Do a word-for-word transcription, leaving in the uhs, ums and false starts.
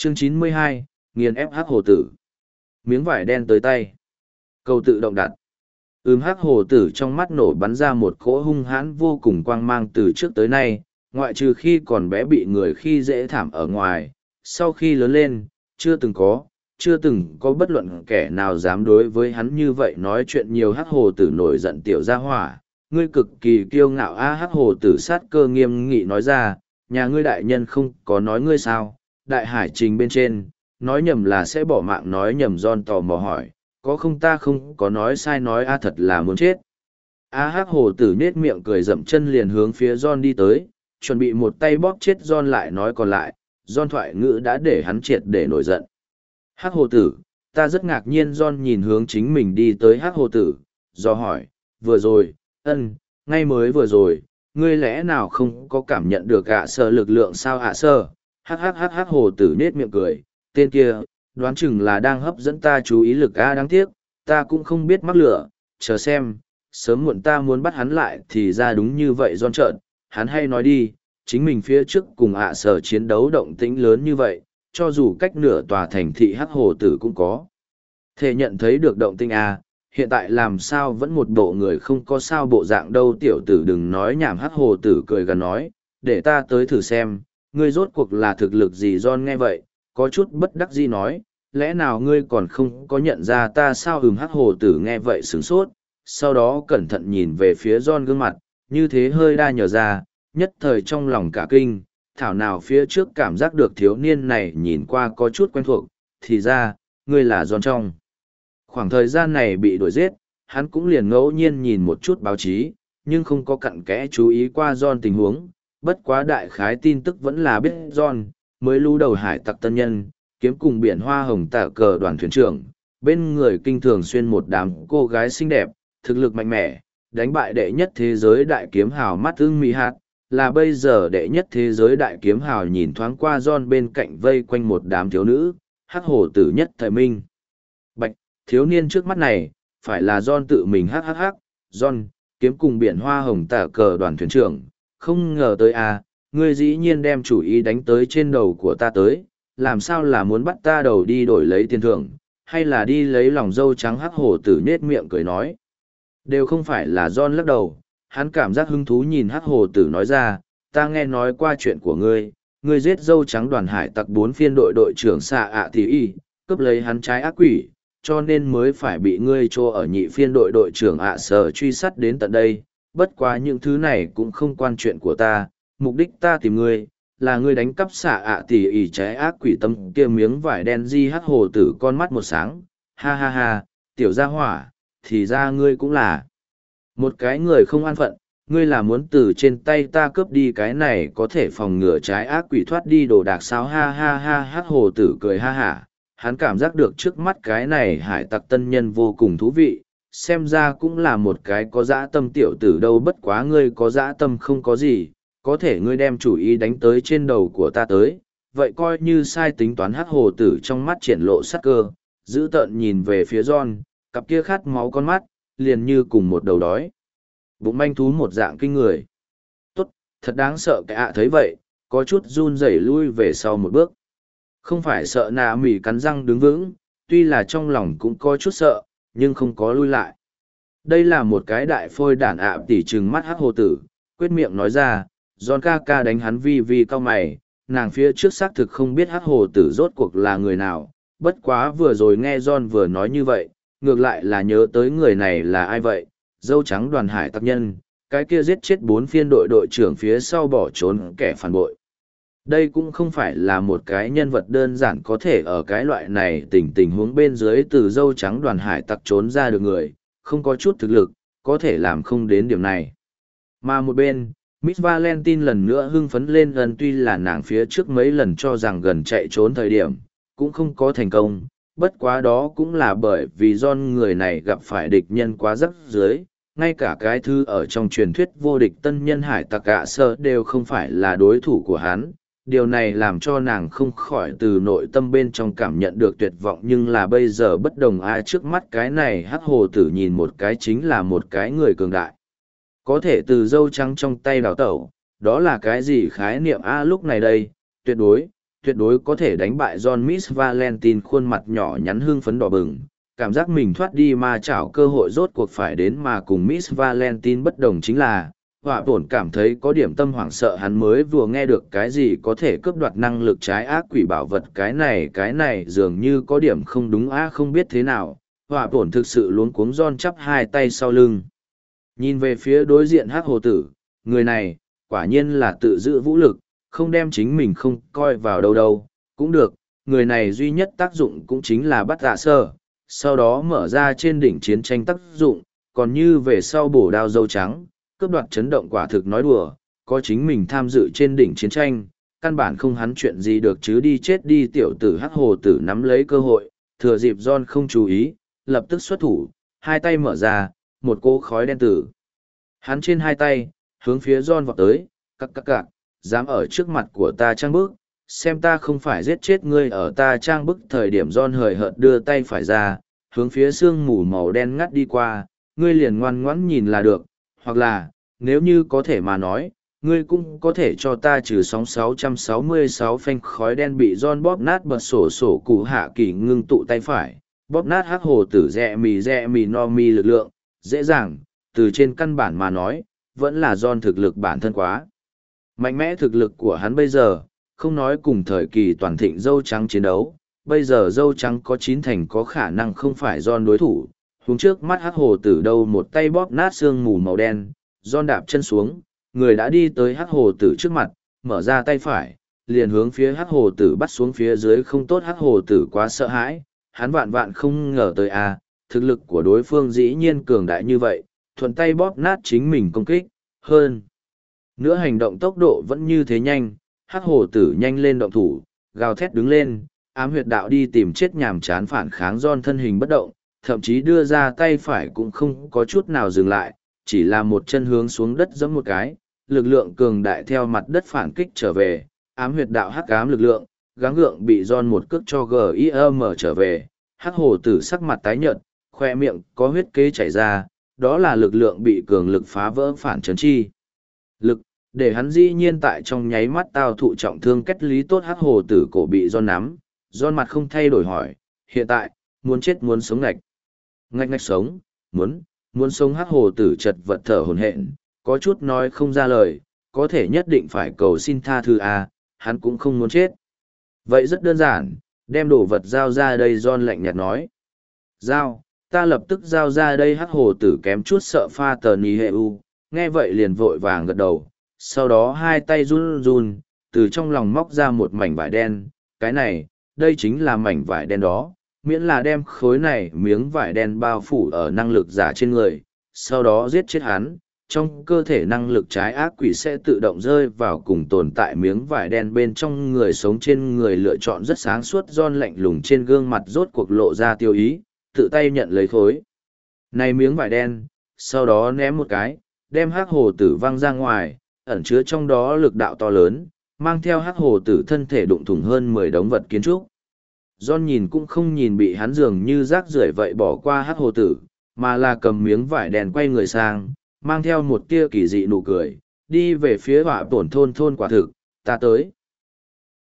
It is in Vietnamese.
Chương chín mươi hai, nghiền ép hắc hồ tử. Miếng vải đen tới tay. Câu tự động đặt. Ừm hắc hồ tử trong mắt nổ bắn ra một cỗ hung hãn vô cùng quang mang từ trước tới nay, ngoại trừ khi còn bé bị người khi dễ thảm ở ngoài, sau khi lớn lên, chưa từng có, chưa từng có bất luận kẻ nào dám đối với hắn như vậy nói chuyện. Nhiều hắc hồ tử nổi giận tiểu gia hỏa, ngươi cực kỳ kiêu ngạo a. Hắc hồ tử sát cơ nghiêm nghị nói ra, nhà ngươi đại nhân không có nói ngươi sao, đại hải trình bên trên, nói nhầm là sẽ bỏ mạng. Nói nhầm? John tò mò hỏi, có không? Ta không có nói sai. Nói a, thật là muốn chết. A hắc hồ tử nết miệng cười dậm chân liền hướng phía John đi tới, chuẩn bị một tay bóp chết John. Lại nói còn lại, John thoại ngữ đã để hắn triệt để nổi giận. Hắc hồ tử, ta rất ngạc nhiên. John nhìn hướng chính mình đi tới hắc hồ tử, do hỏi, vừa rồi, ân, ngay mới vừa rồi, ngươi lẽ nào không có cảm nhận được ạ sở lực lượng sao? ạ sở? Hắc hắc hắc hắc hồ tử nết miệng cười, tên kia, đoán chừng là đang hấp dẫn ta chú ý lực a. Đáng tiếc, ta cũng không biết mắc lửa, chờ xem, sớm muộn ta muốn bắt hắn lại. Thì ra đúng như vậy. John trợn, hắn hay nói đi, chính mình phía trước cùng ạ sở chiến đấu động tĩnh lớn như vậy, cho dù cách nửa tòa thành thị hắc hồ tử cũng có thể nhận thấy được động tĩnh a. Hiện tại làm sao vẫn một bộ người không có sao bộ dạng đâu? Tiểu tử đừng nói nhảm. Hắc hồ tử cười gần nói, để ta tới thử xem, ngươi rốt cuộc là thực lực gì? John nghe vậy, có chút bất đắc dĩ nói, lẽ nào ngươi còn không có nhận ra ta sao? Ừm. Hắc hồ tử nghe vậy sửng sốt, sau đó cẩn thận nhìn về phía John gương mặt, như thế hơi đa nhờ ra, nhất thời trong lòng cả kinh, thảo nào phía trước cảm giác được thiếu niên này nhìn qua có chút quen thuộc, thì ra, ngươi là John. Trong khoảng thời gian này bị đuổi giết, hắn cũng liền ngẫu nhiên nhìn một chút báo chí, nhưng không có cặn kẽ chú ý qua John tình huống. Bất quá đại khái tin tức vẫn là biết John mới lưu đầu hải tặc tân nhân, kiếm cùng biển hoa hồng tạ cờ đoàn thuyền trưởng, bên người kinh thường xuyên một đám cô gái xinh đẹp, thực lực mạnh mẽ, đánh bại đệ nhất thế giới đại kiếm hào mắt ưng mỹ hạt, là bây giờ đệ nhất thế giới đại kiếm hào. Nhìn thoáng qua John bên cạnh vây quanh một đám thiếu nữ, hắc hồ tử nhất thời minh bạch, thiếu niên trước mắt này, phải là John tự mình. hắc hắc hắc. John, kiếm cùng biển hoa hồng tạ cờ đoàn thuyền trưởng, không ngờ tới à, ngươi dĩ nhiên đem chủ ý đánh tới trên đầu của ta tới, làm sao là muốn bắt ta đầu đi đổi lấy tiền thưởng, hay là đi lấy lòng dâu trắng? Hắc hồ tử nết miệng cười nói, đều không phải là. John lắc đầu, hắn cảm giác hứng thú nhìn hắc hồ tử nói ra, ta nghe nói qua chuyện của ngươi, ngươi giết dâu trắng đoàn hải tặc bốn phiên đội đội trưởng xạ ạ thì y, cướp lấy hắn trái ác quỷ, cho nên mới phải bị ngươi cho ở nhị phiên đội đội trưởng ạ sở truy sát đến tận đây. Bất quá những thứ này cũng không quan chuyện của ta, mục đích ta tìm ngươi, là ngươi đánh cắp xạ ạ tỉ ỉ trái ác quỷ tâm kia miếng vải đen. Di hắc hồ tử con mắt một sáng, ha ha ha, tiểu gia hỏa, thì ra ngươi cũng là một cái người không an phận, ngươi là muốn từ trên tay ta cướp đi cái này có thể phòng ngừa trái ác quỷ thoát đi đồ đạc sao? Ha ha ha. Hắc hồ tử cười ha hả, hắn cảm giác được trước mắt cái này hải tặc tân nhân vô cùng thú vị, xem ra cũng là một cái có dã tâm tiểu tử đâu. Bất quá ngươi có dã tâm không có gì, có thể ngươi đem chủ ý đánh tới trên đầu của ta tới, vậy coi như sai tính toán. Hắc hồ tử trong mắt triển lộ sắc cơ, dữ tợn nhìn về phía John, cặp kia khát máu con mắt, liền như cùng một đầu đói bụng manh thú một dạng kinh người. Tốt, thật đáng sợ. Cái ạ thấy vậy, có chút run rẩy lui về sau một bước. Không phải sợ nạ mỉ cắn răng đứng vững, tuy là trong lòng cũng có chút sợ, nhưng không có lui lại. Đây là một cái đại phôi đản ạ tỉ trừng mắt hắc hồ tử, quyết miệng nói ra, John ca ca đánh hắn vi vi cao mày, nàng phía trước xác thực không biết hắc hồ tử rốt cuộc là người nào, bất quá vừa rồi nghe John vừa nói như vậy, ngược lại là nhớ tới người này là ai vậy, dâu trắng đoàn hải tặc nhân, cái kia giết chết bốn phiên đội đội trưởng phía sau bỏ trốn kẻ phản bội. Đây cũng không phải là một cái nhân vật đơn giản có thể ở cái loại này tình tình huống bên dưới từ dâu trắng đoàn hải tặc trốn ra được người, không có chút thực lực, có thể làm không đến điểm này. Mà một bên, Miss Valentine lần nữa hưng phấn lên gần, tuy là nàng phía trước mấy lần cho rằng gần chạy trốn thời điểm, cũng không có thành công, bất quá đó cũng là bởi vì John người này gặp phải địch nhân quá rắc dưới, ngay cả cái thư ở trong truyền thuyết vô địch tân nhân hải tặc ạ sơ đều không phải là đối thủ của hắn. Điều này làm cho nàng không khỏi từ nội tâm bên trong cảm nhận được tuyệt vọng, nhưng là bây giờ bất đồng ai trước mắt cái này hắc hồ tử nhìn một cái chính là một cái người cường đại. Có thể từ dâu trắng trong tay đào tẩu, đó là cái gì khái niệm a lúc này đây, tuyệt đối, tuyệt đối có thể đánh bại John. Miss Valentine khuôn mặt nhỏ nhắn hương phấn đỏ bừng, cảm giác mình thoát đi ma chảo cơ hội rốt cuộc phải đến, mà cùng Miss Valentine bất đồng chính là, họa bổn cảm thấy có điểm tâm hoảng sợ. Hắn mới vừa nghe được cái gì có thể cướp đoạt năng lực trái ác quỷ bảo vật, cái này cái này dường như có điểm không đúng á, không biết thế nào. Họa bổn thực sự luống cuống. John chắp hai tay sau lưng, nhìn về phía đối diện hắc hồ tử. Người này quả nhiên là tự giữ vũ lực, không đem chính mình không coi vào đâu đâu. Cũng được, người này duy nhất tác dụng cũng chính là bắt dạ sơ, sau đó mở ra trên đỉnh chiến tranh tác dụng, còn như về sau bổ đao dâu trắng, cướp đoạt chấn động quả thực nói đùa, có chính mình tham dự trên đỉnh chiến tranh, căn bản không hắn chuyện gì được chứ. Đi chết đi. Tiểu tử hắc hồ tử nắm lấy cơ hội, thừa dịp John không chú ý, lập tức xuất thủ, hai tay mở ra, một cỗ khói đen tử hắn trên hai tay, hướng phía John vọt tới. Cắc cắc cạc, dám ở trước mặt của ta trang bức, xem ta không phải giết chết ngươi ở ta trang bức thời điểm. John hời hợt đưa tay phải ra, hướng phía sương mù màu đen ngắt đi qua. Ngươi liền ngoan ngoãn nhìn là được, hoặc là, nếu như có thể mà nói, ngươi cũng có thể cho ta trừ sóng sáu trăm sáu mươi sáu phanh khói đen. Bị John bóp nát bật sổ sổ cụ hạ kỳ ngưng tụ tay phải, bóp nát hắc hồ tử rẽ mì rẽ mì no mi lực lượng, dễ dàng, từ trên căn bản mà nói, vẫn là John thực lực bản thân quá mạnh mẽ. Thực lực của hắn bây giờ, không nói cùng thời kỳ toàn thịnh dâu trắng chiến đấu, bây giờ dâu trắng có chín thành có khả năng không phải John đối thủ. Hướng trước mắt hắc hồ tử đâu một tay bóp nát sương mù màu đen, John đạp chân xuống, người đã đi tới hắc hồ tử trước mặt, mở ra tay phải, liền hướng phía hắc hồ tử bắt xuống phía dưới. Không tốt, hắc hồ tử quá sợ hãi, hắn vạn vạn không ngờ tới a, thực lực của đối phương dĩ nhiên cường đại như vậy, thuận tay bóp nát chính mình công kích, hơn nữa hành động tốc độ vẫn như thế nhanh. Hắc hồ tử nhanh lên động thủ, gào thét đứng lên, ám huyệt đạo đi tìm chết nhàm chán phản kháng. John thân hình bất động, thậm chí đưa ra tay phải cũng không có chút nào dừng lại, chỉ là một chân hướng xuống đất giẫm một cái, lực lượng cường đại theo mặt đất phản kích trở về. Ám huyệt đạo hắc ám lực lượng, gắng gượng bị John một cước cho gim trở về. Hắc hồ tử sắc mặt tái nhợt, khoe miệng có huyết kế chảy ra, đó là lực lượng bị cường lực phá vỡ phản chấn chi lực, để hắn dĩ nhiên tại trong nháy mắt tao thụ trọng thương. Kết lý tốt, hắc hồ tử cổ bị John nắm, John mặt không thay đổi hỏi, hiện tại, muốn chết muốn sống? Ngạch ngạch ngạch sống, muốn, muốn sống. Hắc hồ tử chật vật thở hổn hển, có chút nói không ra lời, có thể nhất định phải cầu xin tha thứ à, hắn cũng không muốn chết. Vậy rất đơn giản, đem đồ vật giao ra đây. John lạnh nhạt nói. Giao, ta lập tức giao ra đây. Hắc hồ tử kém chút sợ pha tờ ni hệ u, nghe vậy liền vội vàng gật đầu, sau đó hai tay run run, từ trong lòng móc ra một mảnh vải đen. Cái này, đây chính là mảnh vải đen đó, miễn là đem khối này miếng vải đen bao phủ ở năng lực giả trên người, sau đó giết chết hắn, trong cơ thể năng lực trái ác quỷ sẽ tự động rơi vào cùng tồn tại miếng vải đen bên trong. Người sống trên người lựa chọn rất sáng suốt. John lạnh lùng trên gương mặt rốt cuộc lộ ra tiêu ý, tự tay nhận lấy khối này miếng vải đen, sau đó ném một cái, đem hắc hồ tử văng ra ngoài, ẩn chứa trong đó lực đạo to lớn, mang theo hắc hồ tử thân thể đụng thủng hơn mười đống vật kiến trúc. John nhìn cũng không nhìn bị hắn dường như rác rưởi vậy bỏ qua hắc hồ tử, mà là cầm miếng vải đen quay người sang, mang theo một tia kỳ dị nụ cười, đi về phía họa tổn thôn. Thôn quả thực, ta tới.